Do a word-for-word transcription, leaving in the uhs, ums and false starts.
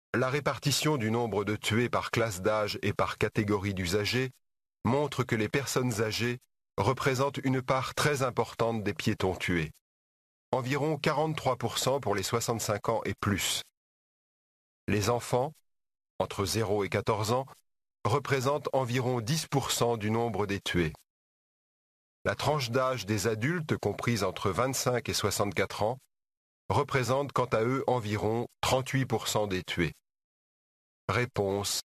La répartition du nombre de tués par classe d'âge et par catégorie d'usagers montre que les personnes âgées représentent une part très importante des piétons tués, environ quarante-trois pour cent pour les soixante-cinq ans et plus. Les enfants, entre zéro et quatorze ans, représentent environ dix pour cent du nombre des tués. La tranche d'âge des adultes, comprise entre vingt-cinq et soixante-quatre ans, représente quant à eux environ trente-huit pour cent des tués. Réponse